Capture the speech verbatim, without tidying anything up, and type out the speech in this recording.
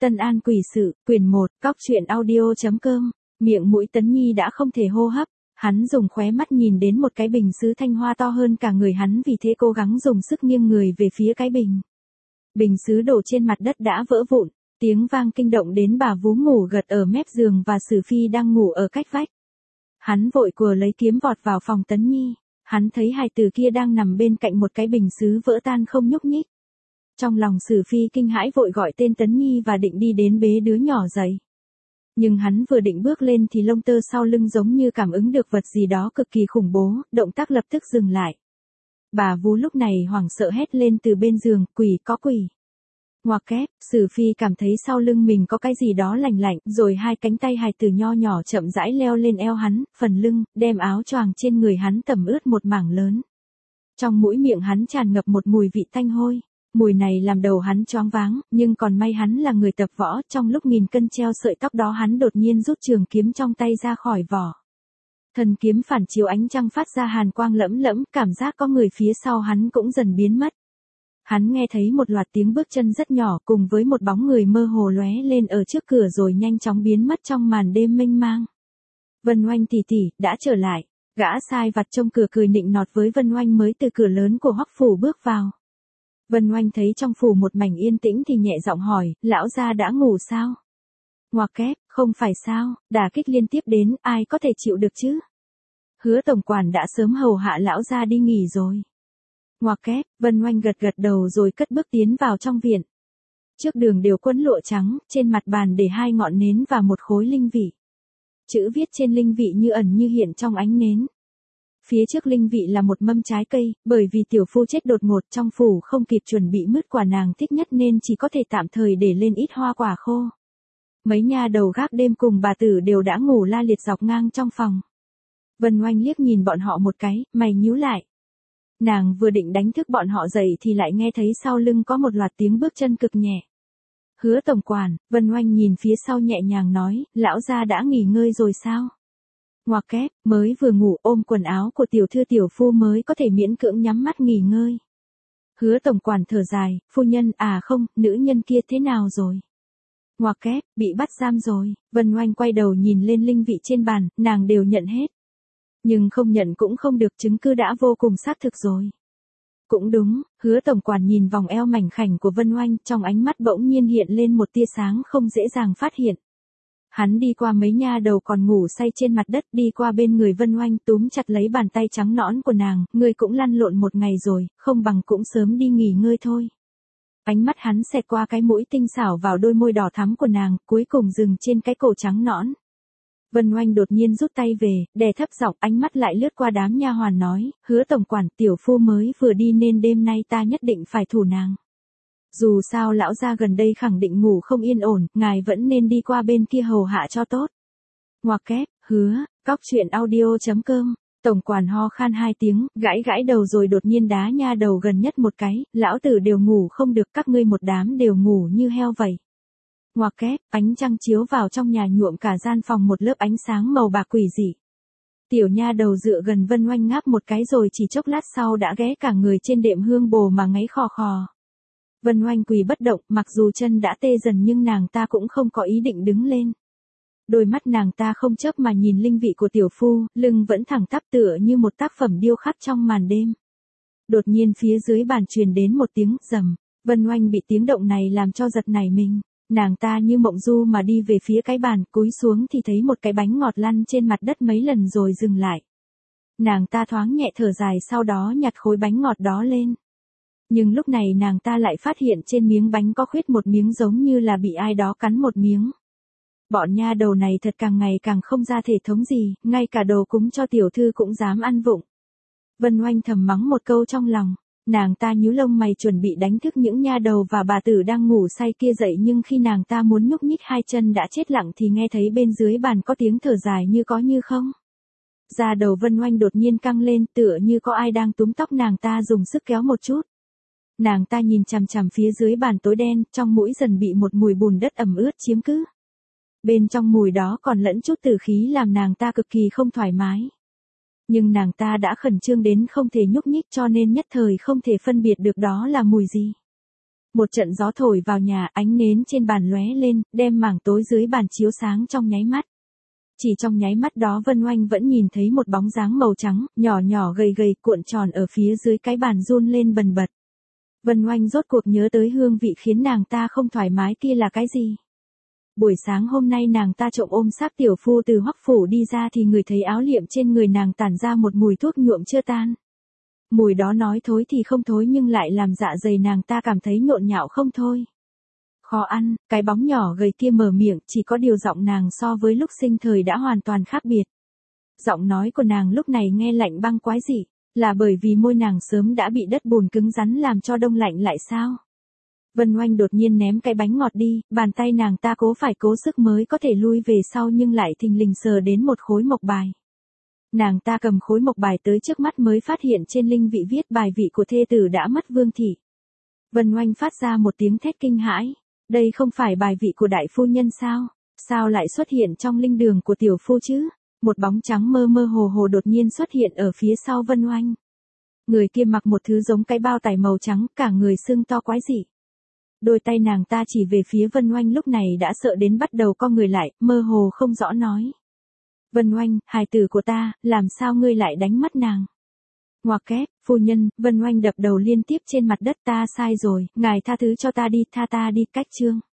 Tân An quỷ sự, quyển một, cóc truyện audio.com, miệng mũi Tấn Nhi đã không thể hô hấp, hắn dùng khóe mắt nhìn đến một cái bình sứ thanh hoa to hơn cả người hắn vì thế cố gắng dùng sức nghiêng người về phía cái bình. Bình sứ đổ trên mặt đất đã vỡ vụn, tiếng vang kinh động đến bà vú ngủ gật ở mép giường và Sử Phi đang ngủ ở cách vách. Hắn vội cùa lấy kiếm vọt vào phòng Tấn Nhi, hắn thấy hài tử kia đang nằm bên cạnh một cái bình sứ vỡ tan không nhúc nhích. Trong lòng Sử Phi kinh hãi vội gọi tên Tấn Nhi và định đi đến bế đứa nhỏ dậy. Nhưng hắn vừa định bước lên thì lông tơ sau lưng giống như cảm ứng được vật gì đó cực kỳ khủng bố, động tác lập tức dừng lại. Bà vú lúc này hoảng sợ hét lên từ bên giường, quỷ, có quỷ. Ngoặc kép, Sử Phi cảm thấy sau lưng mình có cái gì đó lạnh lạnh, rồi hai cánh tay hài tử nho nhỏ chậm rãi leo lên eo hắn, phần lưng, đem áo choàng trên người hắn tẩm ướt một mảng lớn. Trong mũi miệng hắn tràn ngập một mùi vị tanh hôi. Mùi này làm đầu hắn choáng váng, nhưng còn may hắn là người tập võ, trong lúc nghìn cân treo sợi tóc đó hắn đột nhiên rút trường kiếm trong tay ra khỏi vỏ. Thần kiếm phản chiếu ánh trăng phát ra hàn quang lẫm lẫm, cảm giác có người phía sau hắn cũng dần biến mất. Hắn nghe thấy một loạt tiếng bước chân rất nhỏ cùng với một bóng người mơ hồ lóe lên ở trước cửa rồi nhanh chóng biến mất trong màn đêm mênh mang. Vân Oanh tỷ tỷ, đã trở lại. Gã sai vặt trông cửa cười nịnh nọt với Vân Oanh mới từ cửa lớn của Hoắc phủ bước vào. Vân Oanh thấy trong phủ một mảnh yên tĩnh thì nhẹ giọng hỏi, lão gia đã ngủ sao? Ngoặc kép, không phải sao, đả kích liên tiếp đến, ai có thể chịu được chứ? Hứa tổng quản đã sớm hầu hạ lão gia đi nghỉ rồi. Ngoặc kép, Vân Oanh gật gật đầu rồi cất bước tiến vào trong viện. Trước đường đều quấn lụa trắng, trên mặt bàn để hai ngọn nến và một khối linh vị. Chữ viết trên linh vị như ẩn như hiện trong ánh nến. Phía trước linh vị là một mâm trái cây, bởi vì tiểu phu chết đột ngột trong phủ không kịp chuẩn bị mứt quả nàng thích nhất nên chỉ có thể tạm thời để lên ít hoa quả khô. Mấy nha đầu gác đêm cùng bà tử đều đã ngủ la liệt dọc ngang trong phòng. Vân Oanh liếc nhìn bọn họ một cái, mày nhíu lại. Nàng vừa định đánh thức bọn họ dậy thì lại nghe thấy sau lưng có một loạt tiếng bước chân cực nhẹ. Hứa tổng quản, Vân Oanh nhìn phía sau nhẹ nhàng nói, lão gia đã nghỉ ngơi rồi sao? Ngoặc kép, mới vừa ngủ ôm quần áo của tiểu thư tiểu phu mới có thể miễn cưỡng nhắm mắt nghỉ ngơi. Hứa tổng quản thở dài, phu nhân, à không, nữ nhân kia thế nào rồi? Ngoặc kép, bị bắt giam rồi. Vân Oanh quay đầu nhìn lên linh vị trên bàn, nàng đều nhận hết. Nhưng không nhận cũng không được, chứng cứ đã vô cùng xác thực rồi. Cũng đúng, hứa tổng quản nhìn vòng eo mảnh khảnh của Vân Oanh, trong ánh mắt bỗng nhiên hiện lên một tia sáng không dễ dàng phát hiện. Hắn đi qua mấy nha đầu còn ngủ say trên mặt đất, đi qua bên người Vân Oanh túm chặt lấy bàn tay trắng nõn của nàng, ngươi cũng lăn lộn một ngày rồi, không bằng cũng sớm đi nghỉ ngơi thôi. Ánh mắt hắn xẹt qua cái mũi tinh xảo vào đôi môi đỏ thắm của nàng, cuối cùng dừng trên cái cổ trắng nõn. Vân Oanh đột nhiên rút tay về, đè thấp giọng, ánh mắt lại lướt qua đám nha hoàn nói, hứa tổng quản, tiểu phu mới vừa đi nên đêm nay ta nhất định phải thủ nàng. Dù sao lão gia gần đây khẳng định ngủ không yên ổn, ngài vẫn nên đi qua bên kia hầu hạ cho tốt. Ngoặc kép, hứa, cóc truyện audio.com, tổng quản ho khan hai tiếng, gãi gãi đầu rồi đột nhiên đá nha đầu gần nhất một cái, lão tử đều ngủ không được, các ngươi một đám đều ngủ như heo vậy. Ngoặc kép, ánh trăng chiếu vào trong nhà nhuộm cả gian phòng một lớp ánh sáng màu bạc quỷ dị. Tiểu nha đầu dựa gần Vân Oanh ngáp một cái rồi chỉ chốc lát sau đã ghé cả người trên đệm hương bồ mà ngáy khò khò. Vân Oanh quỳ bất động, mặc dù chân đã tê dần nhưng nàng ta cũng không có ý định đứng lên. Đôi mắt nàng ta không chớp mà nhìn linh vị của tiểu phu, lưng vẫn thẳng tắp tựa như một tác phẩm điêu khắc trong màn đêm. Đột nhiên phía dưới bàn truyền đến một tiếng rầm, Vân Oanh bị tiếng động này làm cho giật nảy mình. Nàng ta như mộng du mà đi về phía cái bàn, cúi xuống thì thấy một cái bánh ngọt lăn trên mặt đất mấy lần rồi dừng lại. Nàng ta thoáng nhẹ thở dài sau đó nhặt khối bánh ngọt đó lên. Nhưng lúc này nàng ta lại phát hiện trên miếng bánh có khuyết một miếng giống như là bị ai đó cắn một miếng. Bọn nha đầu này thật càng ngày càng không ra thể thống gì, ngay cả đồ cúng cho tiểu thư cũng dám ăn vụng. Vân Oanh thầm mắng một câu trong lòng, nàng ta nhíu lông mày chuẩn bị đánh thức những nha đầu và bà tử đang ngủ say kia dậy nhưng khi nàng ta muốn nhúc nhích hai chân đã chết lặng thì nghe thấy bên dưới bàn có tiếng thở dài như có như không. Da đầu Vân Oanh đột nhiên căng lên tựa như có ai đang túm tóc nàng ta dùng sức kéo một chút. Nàng ta nhìn chằm chằm phía dưới bàn tối đen, trong mũi dần bị một mùi bùn đất ẩm ướt chiếm cứ. Bên trong mùi đó còn lẫn chút tử khí làm nàng ta cực kỳ không thoải mái. Nhưng nàng ta đã khẩn trương đến không thể nhúc nhích cho nên nhất thời không thể phân biệt được đó là mùi gì. Một trận gió thổi vào nhà, ánh nến trên bàn lóe lên, đem mảng tối dưới bàn chiếu sáng trong nháy mắt. Chỉ trong nháy mắt đó Vân Oanh vẫn nhìn thấy một bóng dáng màu trắng, nhỏ nhỏ gầy gầy cuộn tròn ở phía dưới cái bàn run lên bần bật. Vân Oanh rốt cuộc nhớ tới hương vị khiến nàng ta không thoải mái kia là cái gì. Buổi sáng hôm nay nàng ta trộm ôm xác tiểu phu từ Hoắc phủ đi ra thì người thấy áo liệm trên người nàng tản ra một mùi thuốc nhuộm chưa tan. Mùi đó nói thối thì không thối nhưng lại làm dạ dày nàng ta cảm thấy nhộn nhạo không thôi. Khó ăn, cái bóng nhỏ gầy kia mở miệng, chỉ có điều giọng nàng so với lúc sinh thời đã hoàn toàn khác biệt. Giọng nói của nàng lúc này nghe lạnh băng quái dị, là bởi vì môi nàng sớm đã bị đất bùn cứng rắn làm cho đông lạnh lại sao? Vân Oanh đột nhiên ném cái bánh ngọt đi, bàn tay nàng ta cố phải cố sức mới có thể lui về sau nhưng lại thình lình sờ đến một khối mộc bài. Nàng ta cầm khối mộc bài tới trước mắt mới phát hiện trên linh vị viết bài vị của thê tử đã mất Vương thị. Vân Oanh phát ra một tiếng thét kinh hãi, đây không phải bài vị của đại phu nhân sao? Sao lại xuất hiện trong linh đường của tiểu phu chứ? Một bóng trắng mơ mơ hồ hồ đột nhiên xuất hiện ở phía sau Vân Oanh. Người kia mặc một thứ giống cái bao tải màu trắng, cả người sưng to quái dị. Đôi tay nàng ta chỉ về phía Vân Oanh lúc này đã sợ đến bắt đầu co người lại, mơ hồ không rõ nói. Vân Oanh, hài tử của ta, làm sao ngươi lại đánh mất nàng? Ngoặc kép, phu nhân, Vân Oanh đập đầu liên tiếp trên mặt đất, ta sai rồi, ngài tha thứ cho ta đi, tha ta đi, cách chương.